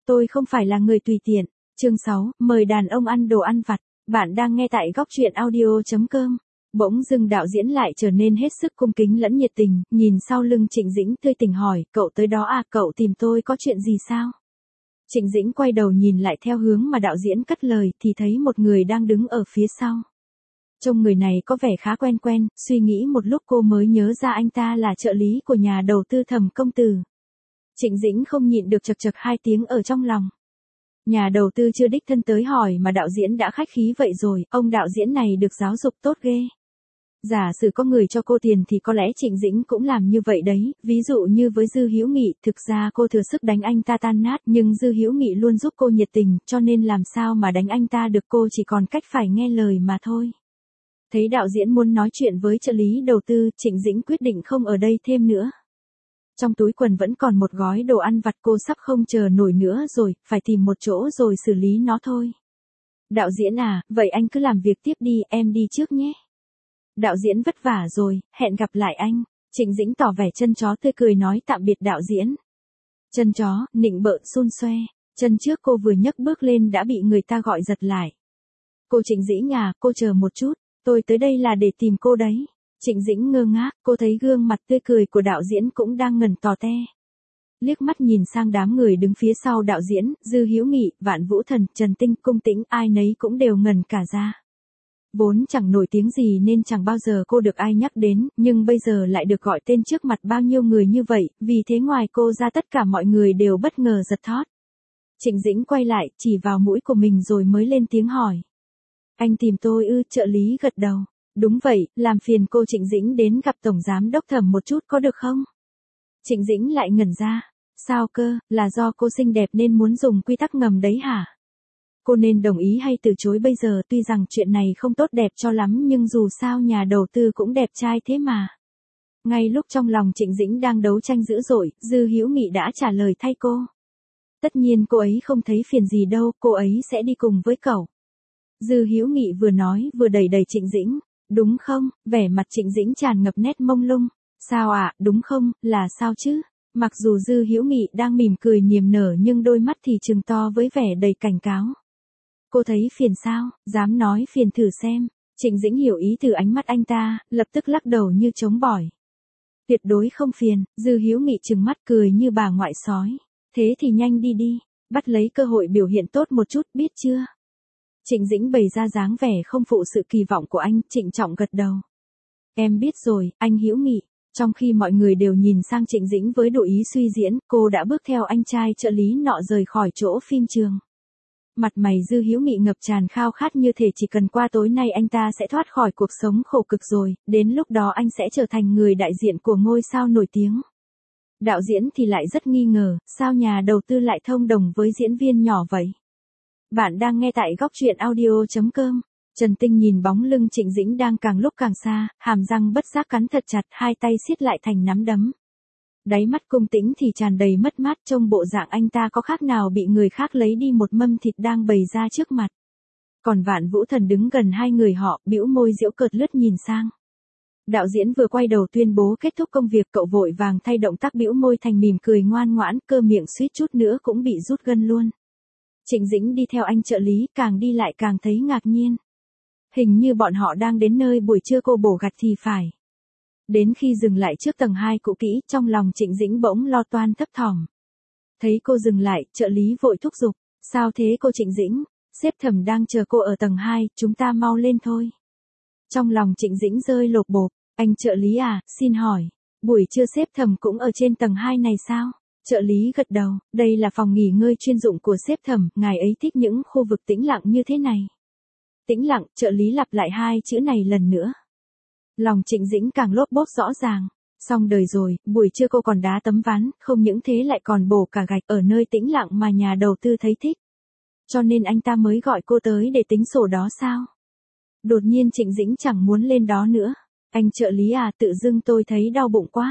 Tôi không phải là người tùy tiện. Chương 6, mời đàn ông ăn đồ ăn vặt. Bạn đang nghe tại góc truyện audio.com. Bỗng dưng đạo diễn lại trở nên hết sức cung kính lẫn nhiệt tình, nhìn sau lưng Trịnh Dĩnh tươi tỉnh hỏi, cậu tới đó à, cậu tìm tôi có chuyện gì sao? Trịnh Dĩnh quay đầu nhìn lại theo hướng mà đạo diễn cất lời thì thấy một người đang đứng ở phía sau. Trông người này có vẻ khá quen quen, suy nghĩ một lúc cô mới nhớ ra anh ta là trợ lý của nhà đầu tư Thẩm công tử. Trịnh Dĩnh không nhịn được chật chật hai tiếng ở trong lòng. Nhà đầu tư chưa đích thân tới hỏi mà đạo diễn đã khách khí vậy rồi, ông đạo diễn này được giáo dục tốt ghê. Giả sử có người cho cô tiền thì có lẽ Trịnh Dĩnh cũng làm như vậy đấy, ví dụ như với Dư Hữu Nghị, thực ra cô thừa sức đánh anh ta tan nát, nhưng Dư Hữu Nghị luôn giúp cô nhiệt tình, cho nên làm sao mà đánh anh ta được, cô chỉ còn cách phải nghe lời mà thôi. Thấy đạo diễn muốn nói chuyện với trợ lý đầu tư, Trịnh Dĩnh quyết định không ở đây thêm nữa. Trong túi quần vẫn còn một gói đồ ăn vặt, cô sắp không chờ nổi nữa rồi, phải tìm một chỗ rồi xử lý nó thôi. Đạo diễn à, vậy anh cứ làm việc tiếp đi, em đi trước nhé. Đạo diễn vất vả rồi, hẹn gặp lại anh. Trịnh Dĩnh tỏ vẻ chân chó tươi cười nói tạm biệt đạo diễn. Chân chó, nịnh bợ xun xoe. Chân trước cô vừa nhấc bước lên đã bị người ta gọi giật lại. Cô Trịnh Dĩnh à, cô chờ một chút, tôi tới đây là để tìm cô đấy. Trịnh Dĩnh ngơ ngác, cô thấy gương mặt tươi cười của đạo diễn cũng đang ngẩn tò te. Liếc mắt nhìn sang đám người đứng phía sau đạo diễn, Dư Hữu Nghị, Vạn Vũ Thần, Trần Tinh, Cung Tĩnh, ai nấy cũng đều ngẩn cả ra. Vốn chẳng nổi tiếng gì nên chẳng bao giờ cô được ai nhắc đến, nhưng bây giờ lại được gọi tên trước mặt bao nhiêu người như vậy, vì thế ngoài cô ra tất cả mọi người đều bất ngờ giật thót. Trịnh Dĩnh quay lại, chỉ vào mũi của mình rồi mới lên tiếng hỏi. Anh tìm tôi ư? Trợ lý gật đầu. Đúng vậy, làm phiền cô Trịnh Dĩnh đến gặp Tổng Giám Đốc Thẩm một chút có được không? Trịnh Dĩnh lại ngẩn ra. Sao cơ, là do cô xinh đẹp nên muốn dùng quy tắc ngầm đấy hả? Cô nên đồng ý hay từ chối bây giờ, tuy rằng chuyện này không tốt đẹp cho lắm nhưng dù sao nhà đầu tư cũng đẹp trai thế mà. Ngay lúc trong lòng Trịnh Dĩnh đang đấu tranh dữ dội, Dư Hữu Nghị đã trả lời thay cô. Tất nhiên cô ấy không thấy phiền gì đâu, cô ấy sẽ đi cùng với cậu. Dư Hữu Nghị vừa nói vừa đẩy đẩy Trịnh Dĩnh. Đúng không? Vẻ mặt Trịnh Dĩnh tràn ngập nét mông lung. Sao ạ, đúng không, là sao chứ? Mặc dù Dư Hữu Nghị đang mỉm cười niềm nở nhưng đôi mắt thì trừng to với vẻ đầy cảnh cáo. Cô thấy phiền sao? Dám nói phiền thử xem. Trịnh Dĩnh hiểu ý từ ánh mắt anh ta, lập tức lắc đầu như chống bỏi. Tuyệt đối không phiền. Dư Hữu Nghị trừng mắt cười như bà ngoại sói. Thế thì nhanh đi đi, bắt lấy cơ hội biểu hiện tốt một chút, biết chưa? Trịnh Dĩnh bày ra dáng vẻ không phụ sự kỳ vọng của anh, trịnh trọng gật đầu. Em biết rồi, anh Hữu Nghị. Trong khi mọi người đều nhìn sang Trịnh Dĩnh với độ ý suy diễn, cô đã bước theo anh trai trợ lý nọ rời khỏi chỗ phim trường. Mặt mày Dư Hữu Nghị ngập tràn khao khát như thể chỉ cần qua tối nay anh ta sẽ thoát khỏi cuộc sống khổ cực rồi, đến lúc đó anh sẽ trở thành người đại diện của ngôi sao nổi tiếng. Đạo diễn thì lại rất nghi ngờ, sao nhà đầu tư lại thông đồng với diễn viên nhỏ vậy? Bạn đang nghe tại góc truyện audio.com. Trần Tinh nhìn bóng lưng Trịnh Dĩnh đang càng lúc càng xa, hàm răng bất giác cắn thật chặt, hai tay siết lại thành nắm đấm. Đáy mắt Cung Tĩnh thì tràn đầy mất mát, trông bộ dạng anh ta có khác nào bị người khác lấy đi một mâm thịt đang bày ra trước mặt. Còn Vạn Vũ Thần đứng gần hai người họ, bĩu môi giễu cợt lướt nhìn sang. Đạo diễn vừa quay đầu tuyên bố kết thúc công việc, cậu vội vàng thay động tác bĩu môi thành mỉm cười ngoan ngoãn, cơ miệng suýt chút nữa cũng bị rút gân luôn. Trịnh Dĩnh đi theo anh trợ lý, càng đi lại càng thấy ngạc nhiên. Hình như bọn họ đang đến nơi buổi trưa cô bổ gạch thì phải. Đến khi dừng lại trước tầng 2 cũ kỹ, trong lòng Trịnh Dĩnh bỗng lo toan thấp thỏm. Thấy cô dừng lại, trợ lý vội thúc giục. Sao thế cô Trịnh Dĩnh? Sếp Thẩm đang chờ cô ở tầng 2, chúng ta mau lên thôi. Trong lòng Trịnh Dĩnh rơi lột bột. Anh trợ lý à, xin hỏi, buổi trưa sếp Thẩm cũng ở trên tầng 2 này sao? Trợ lý gật đầu, đây là phòng nghỉ ngơi chuyên dụng của sếp Thẩm, ngài ấy thích những khu vực tĩnh lặng như thế này. Tĩnh lặng, trợ lý lặp lại hai chữ này lần nữa. Lòng Trịnh Dĩnh càng lốp bốp rõ ràng. Xong đời rồi, buổi trưa cô còn đá tấm ván, không những thế lại còn bổ cả gạch ở nơi tĩnh lặng mà nhà đầu tư thấy thích. Cho nên anh ta mới gọi cô tới để tính sổ đó sao? Đột nhiên Trịnh Dĩnh chẳng muốn lên đó nữa. Anh trợ lý à, tự dưng tôi thấy đau bụng quá.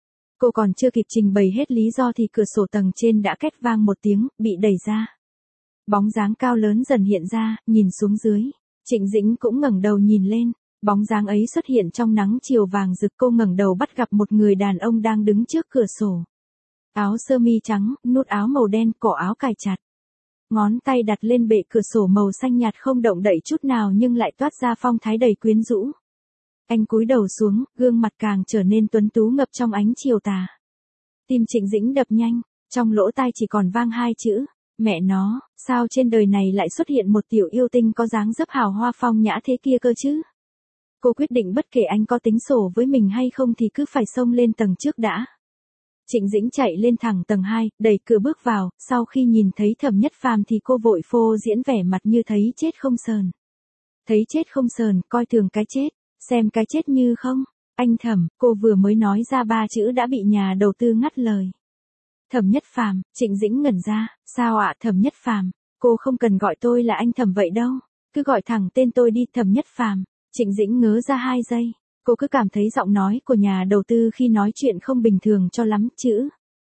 Cô còn chưa kịp trình bày hết lý do thì cửa sổ tầng trên đã két vang một tiếng, bị đẩy ra. Bóng dáng cao lớn dần hiện ra, nhìn xuống dưới. Trịnh Dĩnh cũng ngẩng đầu nhìn lên. Bóng dáng ấy xuất hiện trong nắng chiều vàng rực, cô ngẩng đầu bắt gặp một người đàn ông đang đứng trước cửa sổ. Áo sơ mi trắng, nút áo màu đen, cổ áo cài chặt. Ngón tay đặt lên bệ cửa sổ màu xanh nhạt không động đậy chút nào nhưng lại toát ra phong thái đầy quyến rũ. Anh cúi đầu xuống, gương mặt càng trở nên tuấn tú ngập trong ánh chiều tà. Tim Trịnh Dĩnh đập nhanh, trong lỗ tai chỉ còn vang hai chữ, mẹ nó, sao trên đời này lại xuất hiện một tiểu yêu tinh có dáng dấp hào hoa phong nhã thế kia cơ chứ? Cô quyết định bất kể anh có tính sổ với mình hay không thì cứ phải xông lên tầng trước đã. Trịnh Dĩnh chạy lên thẳng tầng 2, đẩy cửa bước vào, sau khi nhìn thấy Thẩm Nhất Phàm thì cô vội phô diễn vẻ mặt như thấy chết không sờn. Thấy chết không sờn, coi thường cái chết, xem cái chết như không. Anh Thẩm, cô vừa mới nói ra 3 chữ đã bị nhà đầu tư ngắt lời. Thẩm Nhất Phàm, Trịnh Dĩnh ngẩn ra, sao ạ Thẩm Nhất Phàm, cô không cần gọi tôi là anh Thẩm vậy đâu, cứ gọi thẳng tên tôi đi Thẩm Nhất Phàm. Trịnh Dĩnh ngớ ra 2 giây, cô cứ cảm thấy giọng nói của nhà đầu tư khi nói chuyện không bình thường cho lắm chữ.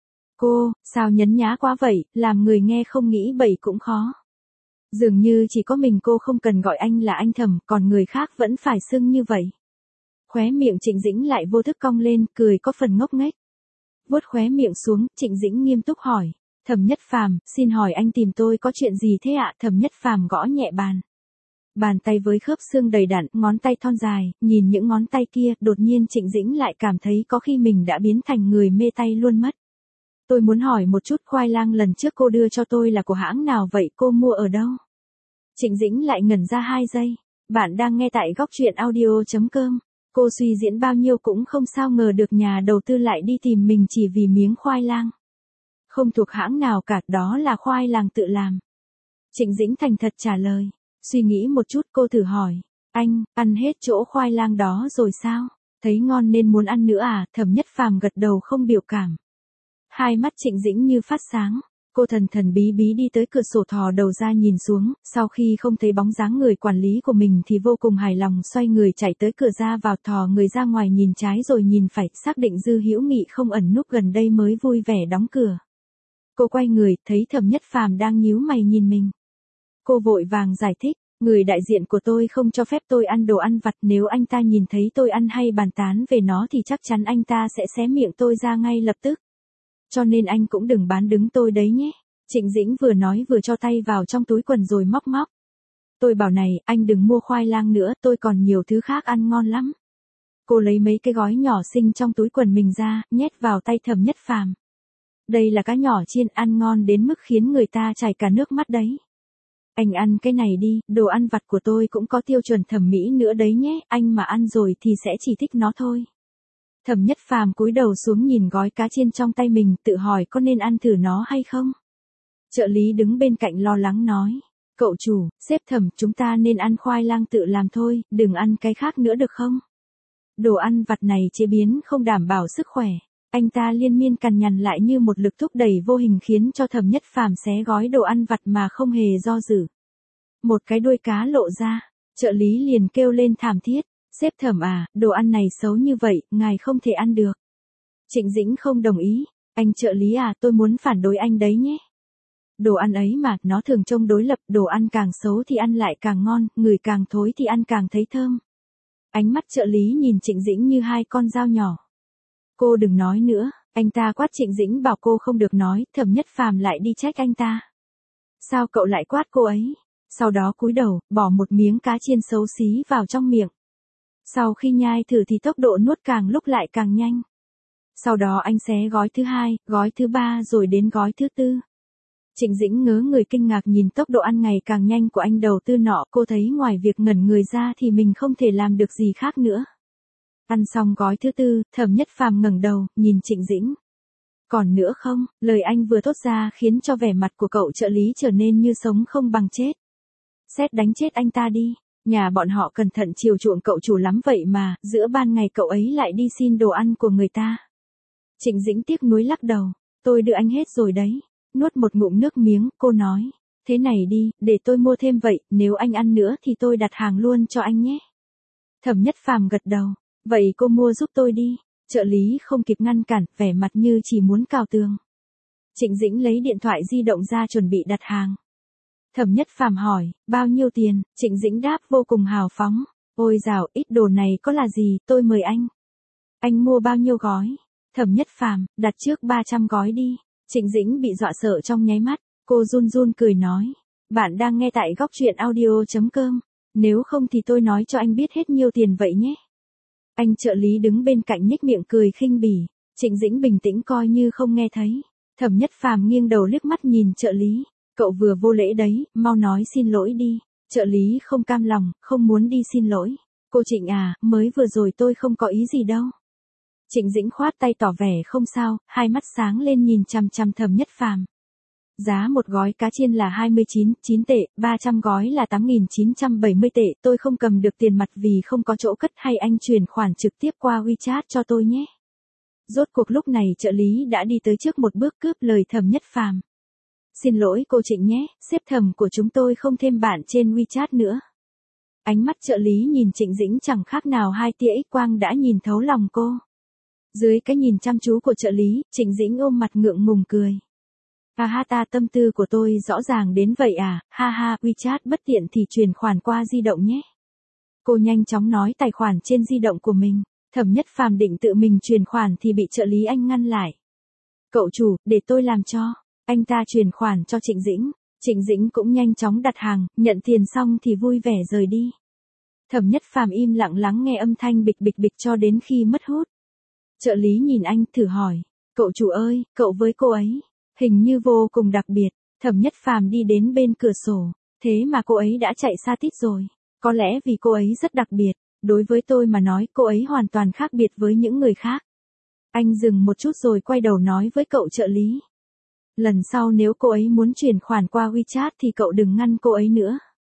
Cô, sao nhấn nhá quá vậy, làm người nghe không nghĩ bậy cũng khó. Dường như chỉ có mình cô không cần gọi anh là anh Thẩm, còn người khác vẫn phải xưng như vậy. Khóe miệng Trịnh Dĩnh lại vô thức cong lên, cười có phần ngốc nghếch. Vuốt khóe miệng xuống, Trịnh Dĩnh nghiêm túc hỏi, Thẩm Nhất Phàm, xin hỏi anh tìm tôi có chuyện gì thế ạ? Thẩm Nhất Phàm gõ nhẹ bàn. Bàn tay với khớp xương đầy đặn, ngón tay thon dài, nhìn những ngón tay kia, đột nhiên Trịnh Dĩnh lại cảm thấy có khi mình đã biến thành người mê tay luôn mất. Tôi muốn hỏi một chút, khoai lang lần trước cô đưa cho tôi là của hãng nào vậy, cô mua ở đâu? Trịnh Dĩnh lại ngẩn ra 2 giây. Bạn đang nghe tại góc truyện audio.com. Cô suy diễn bao nhiêu cũng không sao ngờ được nhà đầu tư lại đi tìm mình chỉ vì miếng khoai lang. Không thuộc hãng nào cả, đó là khoai lang tự làm. Trịnh Dĩnh thành thật trả lời. Suy nghĩ một chút cô thử hỏi, anh, ăn hết chỗ khoai lang đó rồi sao? Thấy ngon nên muốn ăn nữa à? Thẩm Nhất Phàm gật đầu không biểu cảm. Hai mắt Trịnh Dĩnh như phát sáng, cô thần thần bí bí đi tới cửa sổ thò đầu ra nhìn xuống, sau khi không thấy bóng dáng người quản lý của mình thì vô cùng hài lòng xoay người chạy tới cửa ra vào thò người ra ngoài nhìn trái rồi nhìn phải, xác định Dư Hữu Nghị không ẩn núp gần đây mới vui vẻ đóng cửa. Cô quay người, thấy Thẩm Nhất Phàm đang nhíu mày nhìn mình. Cô vội vàng giải thích, người đại diện của tôi không cho phép tôi ăn đồ ăn vặt, nếu anh ta nhìn thấy tôi ăn hay bàn tán về nó thì chắc chắn anh ta sẽ xé miệng tôi ra ngay lập tức. Cho nên anh cũng đừng bán đứng tôi đấy nhé. Trịnh Dĩnh vừa nói vừa cho tay vào trong túi quần rồi móc móc. Tôi bảo này, anh đừng mua khoai lang nữa, tôi còn nhiều thứ khác ăn ngon lắm. Cô lấy mấy cái gói nhỏ xinh trong túi quần mình ra, nhét vào tay Thẩm Nhất Phàm. Đây là cá nhỏ chiên ăn ngon đến mức khiến người ta chảy cả nước mắt đấy. Anh ăn cái này đi, đồ ăn vặt của tôi cũng có tiêu chuẩn thẩm mỹ nữa đấy nhé, anh mà ăn rồi thì sẽ chỉ thích nó thôi. Thẩm Nhất Phàm cúi đầu xuống nhìn gói cá chiên trong tay mình, tự hỏi có nên ăn thử nó hay không. Trợ lý đứng bên cạnh lo lắng nói, cậu chủ, sếp Thẩm, chúng ta nên ăn khoai lang tự làm thôi, đừng ăn cái khác nữa được không? Đồ ăn vặt này chế biến không đảm bảo sức khỏe. Anh ta liên miên cằn nhằn lại như một lực thúc đẩy vô hình khiến cho Thẩm Nhất Phàm xé gói đồ ăn vặt mà không hề do dự. Một cái đuôi cá lộ ra, trợ lý liền kêu lên thảm thiết, sếp Thẩm à, đồ ăn này xấu như vậy, ngài không thể ăn được. Trịnh Dĩnh không đồng ý, anh trợ lý à, tôi muốn phản đối anh đấy nhé. Đồ ăn ấy mà, nó thường trông đối lập, đồ ăn càng xấu thì ăn lại càng ngon, người càng thối thì ăn càng thấy thơm. Ánh mắt trợ lý nhìn Trịnh Dĩnh như hai con dao nhỏ. Cô đừng nói nữa, anh ta quát Trịnh Dĩnh bảo cô không được nói, Thẩm Nhất Phàm lại đi trách anh ta. Sao cậu lại quát cô ấy? Sau đó cúi đầu, bỏ một miếng cá chiên xấu xí vào trong miệng. Sau khi nhai thử thì tốc độ nuốt càng lúc lại càng nhanh. Sau đó anh xé gói thứ 2, gói thứ 3 rồi đến gói thứ 4. Trịnh Dĩnh ngớ người kinh ngạc nhìn tốc độ ăn ngày càng nhanh của anh đầu tư nọ, cô thấy ngoài việc ngẩn người ra thì mình không thể làm được gì khác nữa. Ăn xong gói thứ 4, Thẩm Nhất Phàm ngẩng đầu, nhìn Trịnh Dĩnh. Còn nữa không? Lời anh vừa thốt ra khiến cho vẻ mặt của cậu trợ lý trở nên như sống không bằng chết. Sét đánh chết anh ta đi, nhà bọn họ cẩn thận chiều chuộng cậu chủ lắm vậy mà, giữa ban ngày cậu ấy lại đi xin đồ ăn của người ta. Trịnh Dĩnh tiếc nuối lắc đầu, tôi đưa anh hết rồi đấy. Nuốt một ngụm nước miếng, cô nói, thế này đi, để tôi mua thêm vậy, nếu anh ăn nữa thì tôi đặt hàng luôn cho anh nhé. Thẩm Nhất Phàm gật đầu, vậy cô mua giúp tôi đi. Trợ lý không kịp ngăn cản, vẻ mặt như chỉ muốn cào tường. Trịnh Dĩnh lấy điện thoại di động ra chuẩn bị đặt hàng. Thẩm Nhất Phàm hỏi, bao nhiêu tiền? Trịnh Dĩnh đáp vô cùng hào phóng, ôi dào, ít đồ này có là gì, tôi mời anh. Anh mua bao nhiêu gói? Thẩm Nhất Phàm, đặt trước 300 gói đi. Trịnh Dĩnh bị dọa sợ trong nháy mắt, cô run run cười nói. Bạn đang nghe tại góc truyện audio.com. Nếu không thì tôi nói cho anh biết hết nhiêu tiền vậy nhé. Anh trợ lý đứng bên cạnh nhếch miệng cười khinh bỉ. Trịnh Dĩnh bình tĩnh coi như không nghe thấy. Thẩm Nhất Phàm nghiêng đầu liếc mắt nhìn trợ lý. Cậu vừa vô lễ đấy, mau nói xin lỗi đi. Trợ lý không cam lòng, không muốn đi xin lỗi. Cô Trịnh à, mới vừa rồi tôi không có ý gì đâu. Trịnh Dĩnh khoát tay tỏ vẻ không sao, hai mắt sáng lên nhìn chằm chằm Thẩm Nhất Phàm. Giá một gói cá chiên là 29,9 tệ, 300 gói là 8.970 tệ, tôi không cầm được tiền mặt vì không có chỗ cất, hay anh chuyển khoản trực tiếp qua WeChat cho tôi nhé. Rốt cuộc lúc này trợ lý đã đi tới trước một bước cướp lời Thẩm Nhất Phàm. Xin lỗi cô Trịnh nhé, sếp Thẩm của chúng tôi không thêm bạn trên WeChat nữa. Ánh mắt trợ lý nhìn Trịnh Dĩnh chẳng khác nào hai tia X quang đã nhìn thấu lòng cô. Dưới cái nhìn chăm chú của trợ lý, Trịnh Dĩnh ôm mặt ngượng ngùng cười. À ha, ta tâm tư của tôi rõ ràng đến vậy à, ha ha, WeChat bất tiện thì chuyển khoản qua di động nhé. Cô nhanh chóng nói tài khoản trên di động của mình. Thẩm Nhất Phàm định tự mình chuyển khoản thì bị trợ lý anh ngăn lại. Cậu chủ, để tôi làm cho. Anh ta chuyển khoản cho Trịnh Dĩnh. Trịnh Dĩnh cũng nhanh chóng đặt hàng, nhận tiền xong thì vui vẻ rời đi. Thẩm Nhất Phàm im lặng lắng nghe âm thanh bịch bịch bịch cho đến khi mất hút. Trợ lý nhìn anh thử hỏi. Cậu chủ ơi, cậu với cô ấy. Hình như vô cùng đặc biệt. Thẩm Nhất Phàm đi đến bên cửa sổ. Thế mà cô ấy đã chạy xa tít rồi. Có lẽ vì cô ấy rất đặc biệt. Đối với tôi mà nói cô ấy hoàn toàn khác biệt với những người khác. Anh dừng một chút rồi quay đầu nói với cậu trợ lý. Lần sau nếu cô ấy muốn chuyển khoản qua WeChat thì cậu đừng ngăn cô ấy nữa.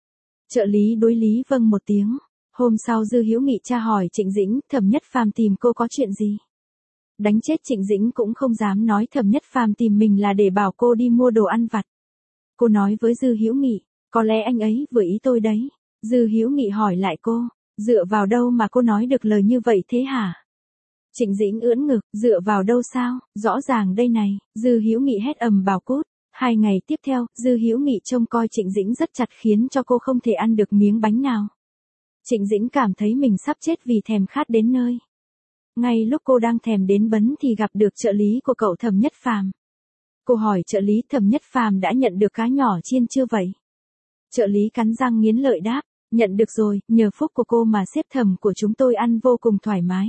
Trợ lý đối lý vâng một tiếng. Hôm sau Dư Hữu Nghị tra hỏi Trịnh Dĩnh, Thẩm Nhất Phàm tìm cô có chuyện gì? Đánh chết Trịnh Dĩnh cũng không dám nói Thẩm Nhất Phàm tìm mình là để bảo cô đi mua đồ ăn vặt. Cô nói với Dư Hữu Nghị, có lẽ anh ấy vừa ý tôi đấy. Dư Hữu Nghị hỏi lại cô, dựa vào đâu mà cô nói được lời như vậy thế hả? Trịnh Dĩnh ưỡn ngực, dựa vào đâu sao, rõ ràng đây này, Dư Hữu Nghị hét ầm bảo cút. 2 ngày tiếp theo, Dư Hữu Nghị trông coi Trịnh Dĩnh rất chặt khiến cho cô không thể ăn được miếng bánh nào. Trịnh Dĩnh cảm thấy mình sắp chết vì thèm khát đến nơi. Ngay lúc cô đang thèm đến bấn thì gặp được trợ lý của cậu Thẩm Nhất Phàm. Cô hỏi trợ lý Thẩm Nhất Phàm đã nhận được cá nhỏ chiên chưa vậy? Trợ lý cắn răng nghiến lợi đáp, nhận được rồi, nhờ phúc của cô mà sếp Thẩm của chúng tôi ăn vô cùng thoải mái.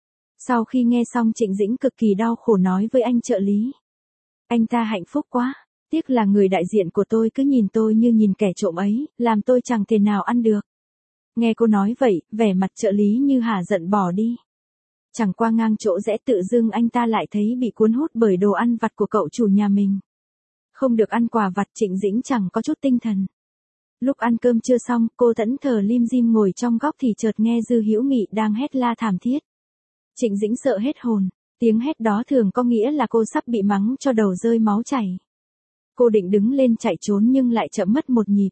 Sau khi nghe xong Trịnh Dĩnh cực kỳ đau khổ nói với anh trợ lý. Anh ta hạnh phúc quá, tiếc là người đại diện của tôi cứ nhìn tôi như nhìn kẻ trộm ấy, làm tôi chẳng thể nào ăn được. Nghe cô nói vậy, vẻ mặt trợ lý như hả giận bỏ đi. Chẳng qua ngang chỗ rẽ tự dưng anh ta lại thấy bị cuốn hút bởi đồ ăn vặt của cậu chủ nhà mình. Không được ăn quà vặt Trịnh Dĩnh chẳng có chút tinh thần. Lúc ăn cơm chưa xong, cô thẫn thờ lim dim ngồi trong góc thì chợt nghe Dư Hữu Nghị đang hét la thảm thiết. Trịnh Dĩnh sợ hết hồn, tiếng hét đó thường có nghĩa là cô sắp bị mắng cho đầu rơi máu chảy. Cô định đứng lên chạy trốn nhưng lại chậm mất một nhịp.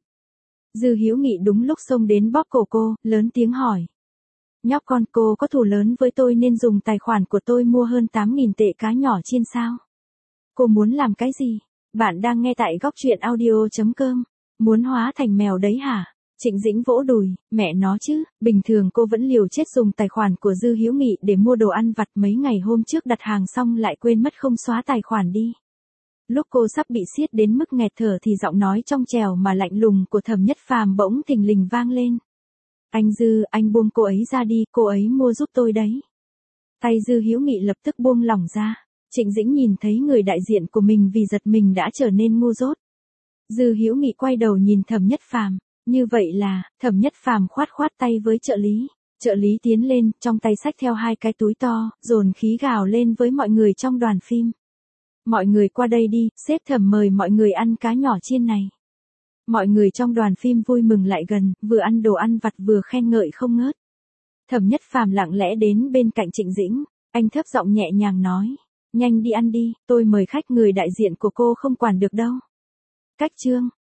Dư Hữu Nghị đúng lúc xông đến bóp cổ cô, lớn tiếng hỏi. Nhóc con, cô có thù lớn với tôi nên dùng tài khoản của tôi mua hơn 8.000 tệ cá nhỏ chiên sao? Cô muốn làm cái gì? Bạn đang nghe tại góc truyện audio.com. Muốn hóa thành mèo đấy hả? Trịnh Dĩnh vỗ đùi, mẹ nó chứ, bình thường cô vẫn liều chết dùng tài khoản của Dư Hữu Nghị để mua đồ ăn vặt, mấy ngày hôm trước đặt hàng xong lại quên mất không xóa tài khoản đi. Lúc cô sắp bị siết đến mức nghẹt thở thì giọng nói trong trẻo mà lạnh lùng của Thẩm Nhất Phàm bỗng thình lình vang lên. Anh Dư, anh buông cô ấy ra đi, cô ấy mua giúp tôi đấy. Tay Dư Hữu Nghị lập tức buông lỏng ra. Trịnh Dĩnh nhìn thấy người đại diện của mình vì giật mình đã trở nên ngu dốt. Dư Hữu Nghị quay đầu nhìn Thẩm Nhất Phàm. Như vậy là, Thẩm Nhất Phàm khoát khoát tay với trợ lý. Trợ lý tiến lên, trong tay xách theo 2 cái túi to, dồn khí gào lên với mọi người trong đoàn phim. Mọi người qua đây đi, sếp Thẩm mời mọi người ăn cá nhỏ chiên này. Mọi người trong đoàn phim vui mừng lại gần, vừa ăn đồ ăn vặt vừa khen ngợi không ngớt. Thẩm Nhất Phàm lặng lẽ đến bên cạnh Trịnh Dĩnh, anh thấp giọng nhẹ nhàng nói. Nhanh đi ăn đi, tôi mời khách, người đại diện của cô không quản được đâu. Cách chương.